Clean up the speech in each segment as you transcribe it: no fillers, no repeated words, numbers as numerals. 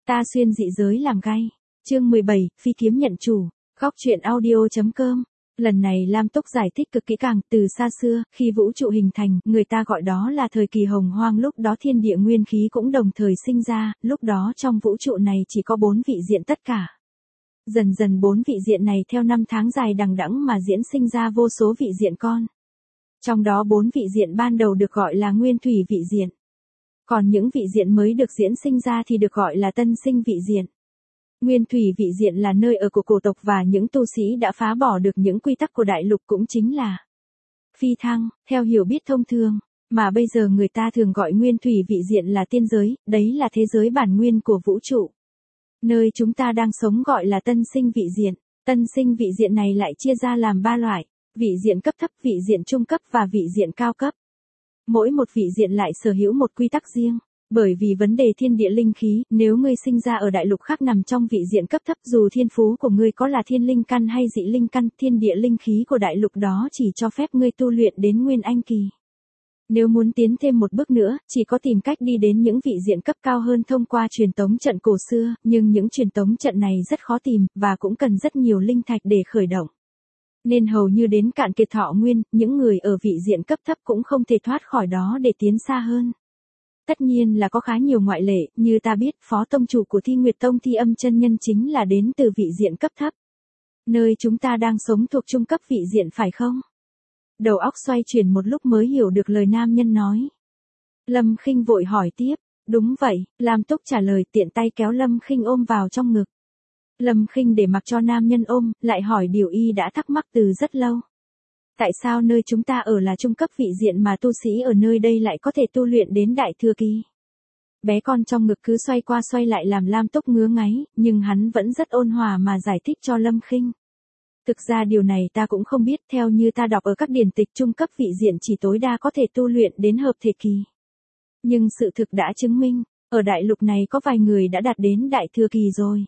Ta xuyên dị giới làm gay. Chương 17, phi kiếm nhận chủ. Góc truyện audio.com. Lần này Lam Túc giải thích cực kỹ càng, từ xa xưa, khi vũ trụ hình thành, người ta gọi đó là thời kỳ hồng hoang, lúc đó thiên địa nguyên khí cũng đồng thời sinh ra, lúc đó trong vũ trụ này chỉ có 4 vị diện tất cả. Dần dần 4 vị diện này theo năm tháng dài đằng đẵng mà diễn sinh ra vô số vị diện con. Trong đó 4 vị diện ban đầu được gọi là nguyên thủy vị diện. Còn những vị diện mới được diễn sinh ra thì được gọi là tân sinh vị diện. Nguyên thủy vị diện là nơi ở của cổ tộc và những tu sĩ đã phá bỏ được những quy tắc của đại lục, cũng chính là phi thăng, theo hiểu biết thông thường, mà bây giờ người ta thường gọi nguyên thủy vị diện là tiên giới, đấy là thế giới bản nguyên của vũ trụ. Nơi chúng ta đang sống gọi là tân sinh vị diện. Tân sinh vị diện này lại chia ra làm 3 loại, vị diện cấp thấp, vị diện trung cấp và vị diện cao cấp. Mỗi một vị diện lại sở hữu một quy tắc riêng. Bởi vì vấn đề thiên địa linh khí, nếu ngươi sinh ra ở đại lục khác nằm trong vị diện cấp thấp, dù thiên phú của ngươi có là thiên linh căn hay dị linh căn, thiên địa linh khí của đại lục đó chỉ cho phép ngươi tu luyện đến nguyên anh kỳ. Nếu muốn tiến thêm một bước nữa, chỉ có tìm cách đi đến những vị diện cấp cao hơn thông qua truyền tống trận cổ xưa, nhưng những truyền tống trận này rất khó tìm, và cũng cần rất nhiều linh thạch để khởi động. Nên hầu như đến cạn kiệt thọ nguyên, những người ở vị diện cấp thấp cũng không thể thoát khỏi đó để tiến xa hơn. Tất nhiên là có khá nhiều ngoại lệ, như ta biết, phó tông chủ của Thi Nguyệt Tông Thi Âm chân nhân chính là đến từ vị diện cấp thấp. Nơi chúng ta đang sống thuộc trung cấp vị diện phải không? Đầu óc xoay chuyển một lúc mới hiểu được lời nam nhân nói. Lâm Khinh vội hỏi tiếp, đúng vậy, Lam Túc trả lời, tiện tay kéo Lâm Khinh ôm vào trong ngực. Lâm Khinh để mặc cho nam nhân ôm, lại hỏi điều y đã thắc mắc từ rất lâu. Tại sao nơi chúng ta ở là trung cấp vị diện mà tu sĩ ở nơi đây lại có thể tu luyện đến đại thừa kỳ? Bé con trong ngực cứ xoay qua xoay lại làm Lam Túc ngứa ngáy, nhưng hắn vẫn rất ôn hòa mà giải thích cho Lâm Khinh. Thực ra điều này ta cũng không biết, theo như ta đọc ở các điển tịch, trung cấp vị diện chỉ tối đa có thể tu luyện đến hợp thể kỳ. Nhưng sự thực đã chứng minh, ở đại lục này có vài người đã đạt đến đại thừa kỳ rồi.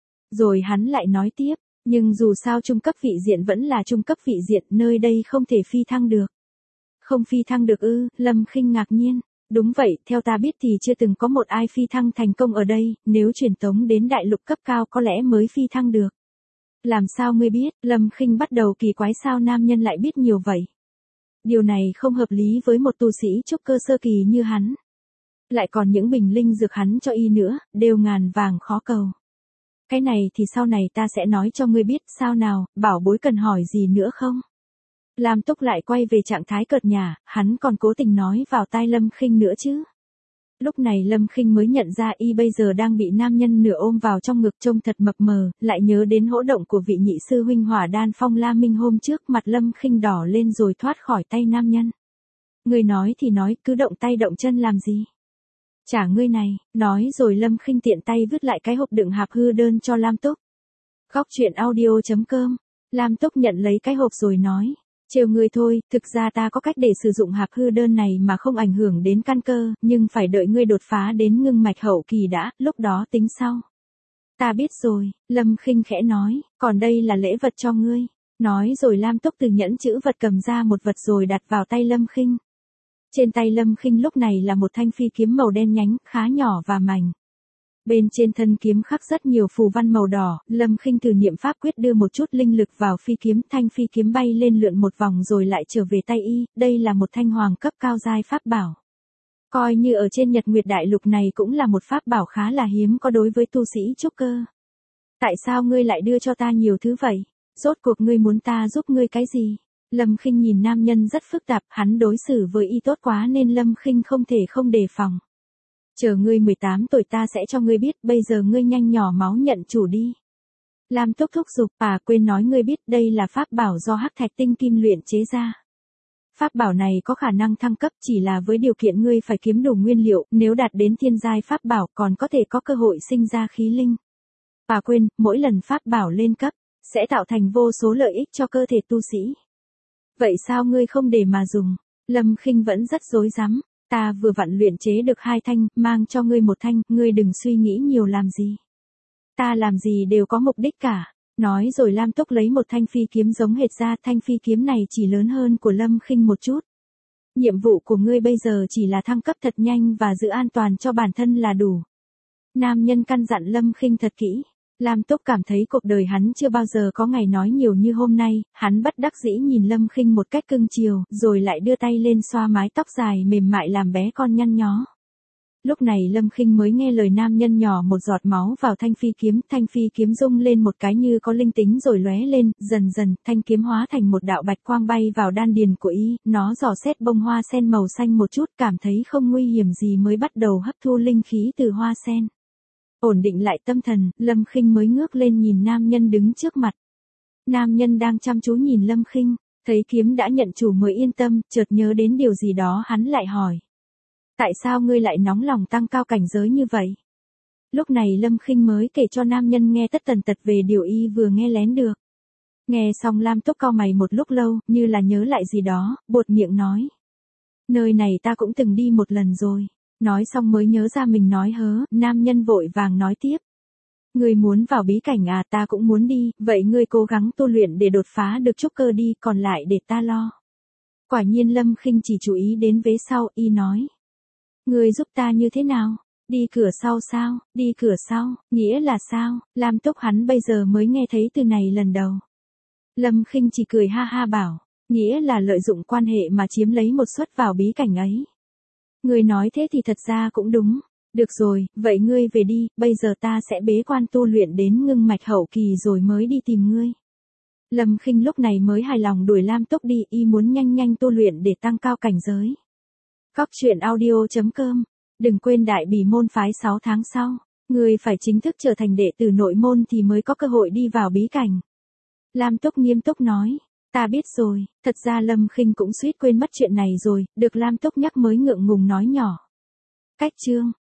Rồi hắn lại nói tiếp. Nhưng dù sao trung cấp vị diện vẫn là trung cấp vị diện, nơi đây không thể phi thăng được. Không phi thăng được ư? Lâm Khinh ngạc nhiên. Đúng vậy, theo ta biết thì chưa từng có một ai phi thăng thành công ở đây, nếu truyền tống đến đại lục cấp cao có lẽ mới phi thăng được. Làm sao ngươi biết? Lâm Khinh bắt đầu kỳ quái sao nam nhân lại biết nhiều vậy. Điều này không hợp lý với một tu sĩ trúc cơ sơ kỳ như hắn. Lại còn những bình linh dược hắn cho y nữa, đều ngàn vàng khó cầu. Cái này thì sau này ta sẽ nói cho ngươi biết, sao nào, bảo bối cần hỏi gì nữa không? Lam Túc lại quay về trạng thái cợt nhả, hắn còn cố tình nói vào tai Lâm Khinh nữa chứ. Lúc này Lâm Khinh mới nhận ra y bây giờ đang bị nam nhân nửa ôm vào trong ngực trông thật mập mờ, lại nhớ đến hỗ động của vị nhị sư huynh Hỏa Đan Phong La Minh hôm trước, mặt Lâm Khinh đỏ lên rồi thoát khỏi tay nam nhân. Ngươi nói thì nói, cứ động tay động chân làm gì? Trả ngươi này, nói rồi Lâm Khinh tiện tay vứt lại cái hộp đựng hạp hư đơn cho Lam Túc. Góc truyện audio.com. Lam Túc nhận lấy cái hộp rồi nói, trêu ngươi thôi, thực ra ta có cách để sử dụng hạp hư đơn này mà không ảnh hưởng đến căn cơ, nhưng phải đợi ngươi đột phá đến ngưng mạch hậu kỳ đã, lúc đó tính sau. Ta biết rồi, Lâm Khinh khẽ nói, còn đây là lễ vật cho ngươi. Nói rồi Lam Túc từ nhẫn chữ vật cầm ra một vật rồi đặt vào tay Lâm Khinh. Trên tay Lâm Khinh lúc này là một thanh phi kiếm màu đen nhánh, khá nhỏ và mảnh. Bên trên thân kiếm khắc rất nhiều phù văn màu đỏ, Lâm Khinh thử niệm pháp quyết đưa một chút linh lực vào phi kiếm, thanh phi kiếm bay lên lượn một vòng rồi lại trở về tay y, đây là một thanh hoàng cấp cao giai pháp bảo. Coi như ở trên Nhật Nguyệt Đại Lục này cũng là một pháp bảo khá là hiếm có đối với tu sĩ trúc cơ. Tại sao ngươi lại đưa cho ta nhiều thứ vậy? Rốt cuộc ngươi muốn ta giúp ngươi cái gì? Lâm Khinh nhìn nam nhân rất phức tạp, hắn đối xử với y tốt quá nên Lâm Khinh không thể không đề phòng. Chờ ngươi 18 tuổi ta sẽ cho ngươi biết, bây giờ ngươi nhanh nhỏ máu nhận chủ đi. Lam Túc thúc giục, quên nói ngươi biết đây là pháp bảo do hắc thạch tinh kim luyện chế ra. Pháp bảo này có khả năng thăng cấp, chỉ là với điều kiện ngươi phải kiếm đủ nguyên liệu, nếu đạt đến thiên giai pháp bảo còn có thể có cơ hội sinh ra khí linh. Quên, mỗi lần pháp bảo lên cấp, sẽ tạo thành vô số lợi ích cho cơ thể tu sĩ. Vậy sao ngươi không để mà dùng? Lâm Khinh vẫn rất rối rắm. Ta vừa vặn luyện chế được 2 thanh, mang cho ngươi 1 thanh, ngươi đừng suy nghĩ nhiều làm gì. Ta làm gì đều có mục đích cả. Nói rồi Lam Túc lấy một thanh phi kiếm giống hệt ra, thanh phi kiếm này chỉ lớn hơn của Lâm Khinh một chút. Nhiệm vụ của ngươi bây giờ chỉ là thăng cấp thật nhanh và giữ an toàn cho bản thân là đủ. Nam nhân căn dặn Lâm Khinh thật kỹ. Lam Túc cảm thấy cuộc đời hắn chưa bao giờ có ngày nói nhiều như hôm nay, hắn bất đắc dĩ nhìn Lâm Khinh một cách cưng chiều, rồi lại đưa tay lên xoa mái tóc dài mềm mại làm bé con nhăn nhó. Lúc này Lâm Khinh mới nghe lời nam nhân nhỏ một giọt máu vào thanh phi kiếm rung lên một cái như có linh tính rồi lóe lên, dần dần, thanh kiếm hóa thành một đạo bạch quang bay vào đan điền của y, nó dò xét bông hoa sen màu xanh một chút, cảm thấy không nguy hiểm gì mới bắt đầu hấp thu linh khí từ hoa sen. Ổn định lại tâm thần, Lâm Khinh mới ngước lên nhìn nam nhân đứng trước mặt. Nam nhân đang chăm chú nhìn Lâm Khinh, thấy kiếm đã nhận chủ mới yên tâm, chợt nhớ đến điều gì đó hắn lại hỏi. Tại sao ngươi lại nóng lòng tăng cao cảnh giới như vậy? Lúc này Lâm Khinh mới kể cho nam nhân nghe tất tần tật về điều y vừa nghe lén được. Nghe xong Lam Túc cau mày một lúc lâu, như là nhớ lại gì đó, buột miệng nói. Nơi này ta cũng từng đi một lần rồi. Nói xong mới nhớ ra mình nói hớ, nam nhân vội vàng nói tiếp. Ngươi muốn vào bí cảnh à, ta cũng muốn đi, vậy ngươi cố gắng tu luyện để đột phá được trúc cơ đi, còn lại để ta lo. Quả nhiên Lâm Khinh chỉ chú ý đến vế sau, y nói. Ngươi giúp ta như thế nào? Đi cửa sau sao? Đi cửa sau, nghĩa là sao? Lam Túc hắn bây giờ mới nghe thấy từ này lần đầu. Lâm Khinh chỉ cười ha ha bảo, nghĩa là lợi dụng quan hệ mà chiếm lấy một suất vào bí cảnh ấy. Ngươi nói thế thì thật ra cũng đúng. Được rồi, vậy ngươi về đi, bây giờ ta sẽ bế quan tu luyện đến ngưng mạch hậu kỳ rồi mới đi tìm ngươi. Lâm Khinh lúc này mới hài lòng đuổi Lam Túc đi, y muốn nhanh nhanh tu luyện để tăng cao cảnh giới. Cóc truyện audio.com. Đừng quên đại bỉ môn phái 6 tháng sau, ngươi phải chính thức trở thành đệ tử nội môn thì mới có cơ hội đi vào bí cảnh. Lam Túc nghiêm túc nói, ta biết rồi, thật ra Lâm Khinh cũng suýt quên mất chuyện này rồi, được Lam Túc nhắc mới ngượng ngùng nói nhỏ. Cách chương